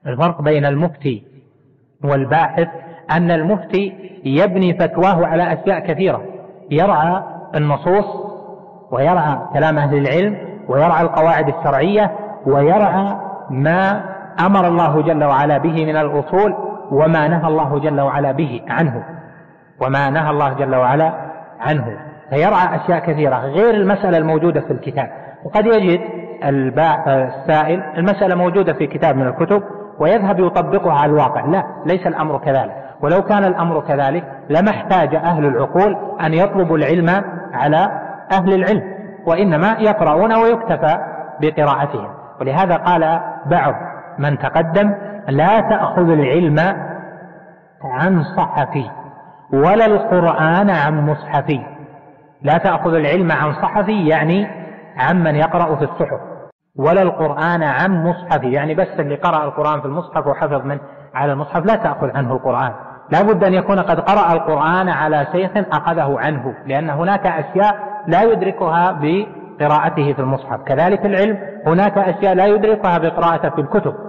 الفرق بين المفتي والباحث أن المفتي يبني فتواه على أشياء كثيرة، يرعى النصوص ويرعى كلام أهل العلم ويرعى القواعد الشرعية ويرعى ما أمر الله جل وعلا به من الأصول وما نهى الله جل وعلا به عنه فيرعى أشياء كثيرة غير المسألة الموجودة في الكتاب. وقد يجد السائل المسألة موجودة في كتاب من الكتب ويذهب يطبقها على الواقع. لا، ليس الأمر كذلك، ولو كان الأمر كذلك لما احتاج أهل العقول أن يطلبوا العلم على أهل العلم، وإنما يقرؤون ويكتفى بقراءتهم. ولهذا قال بعض من تقدم: لا تأخذ العلم عن صحفي ولا القرآن عن مصحفي. لا تأخذ العلم عن صحفي يعني عمن يقرأ في الصحف، ولا القرآن عن مصحفي يعني بس اللي قرأ القرآن في المصحف وحفظ من على المصحف لا تأخذ عنه القرآن. لا بد أن يكون قد قرأ القرآن على شيخ أخذه عنه، لأن هناك أشياء لا يدركها بقراءته في المصحف. كذلك العلم هناك أشياء لا يدركها بقراءته في الكتب،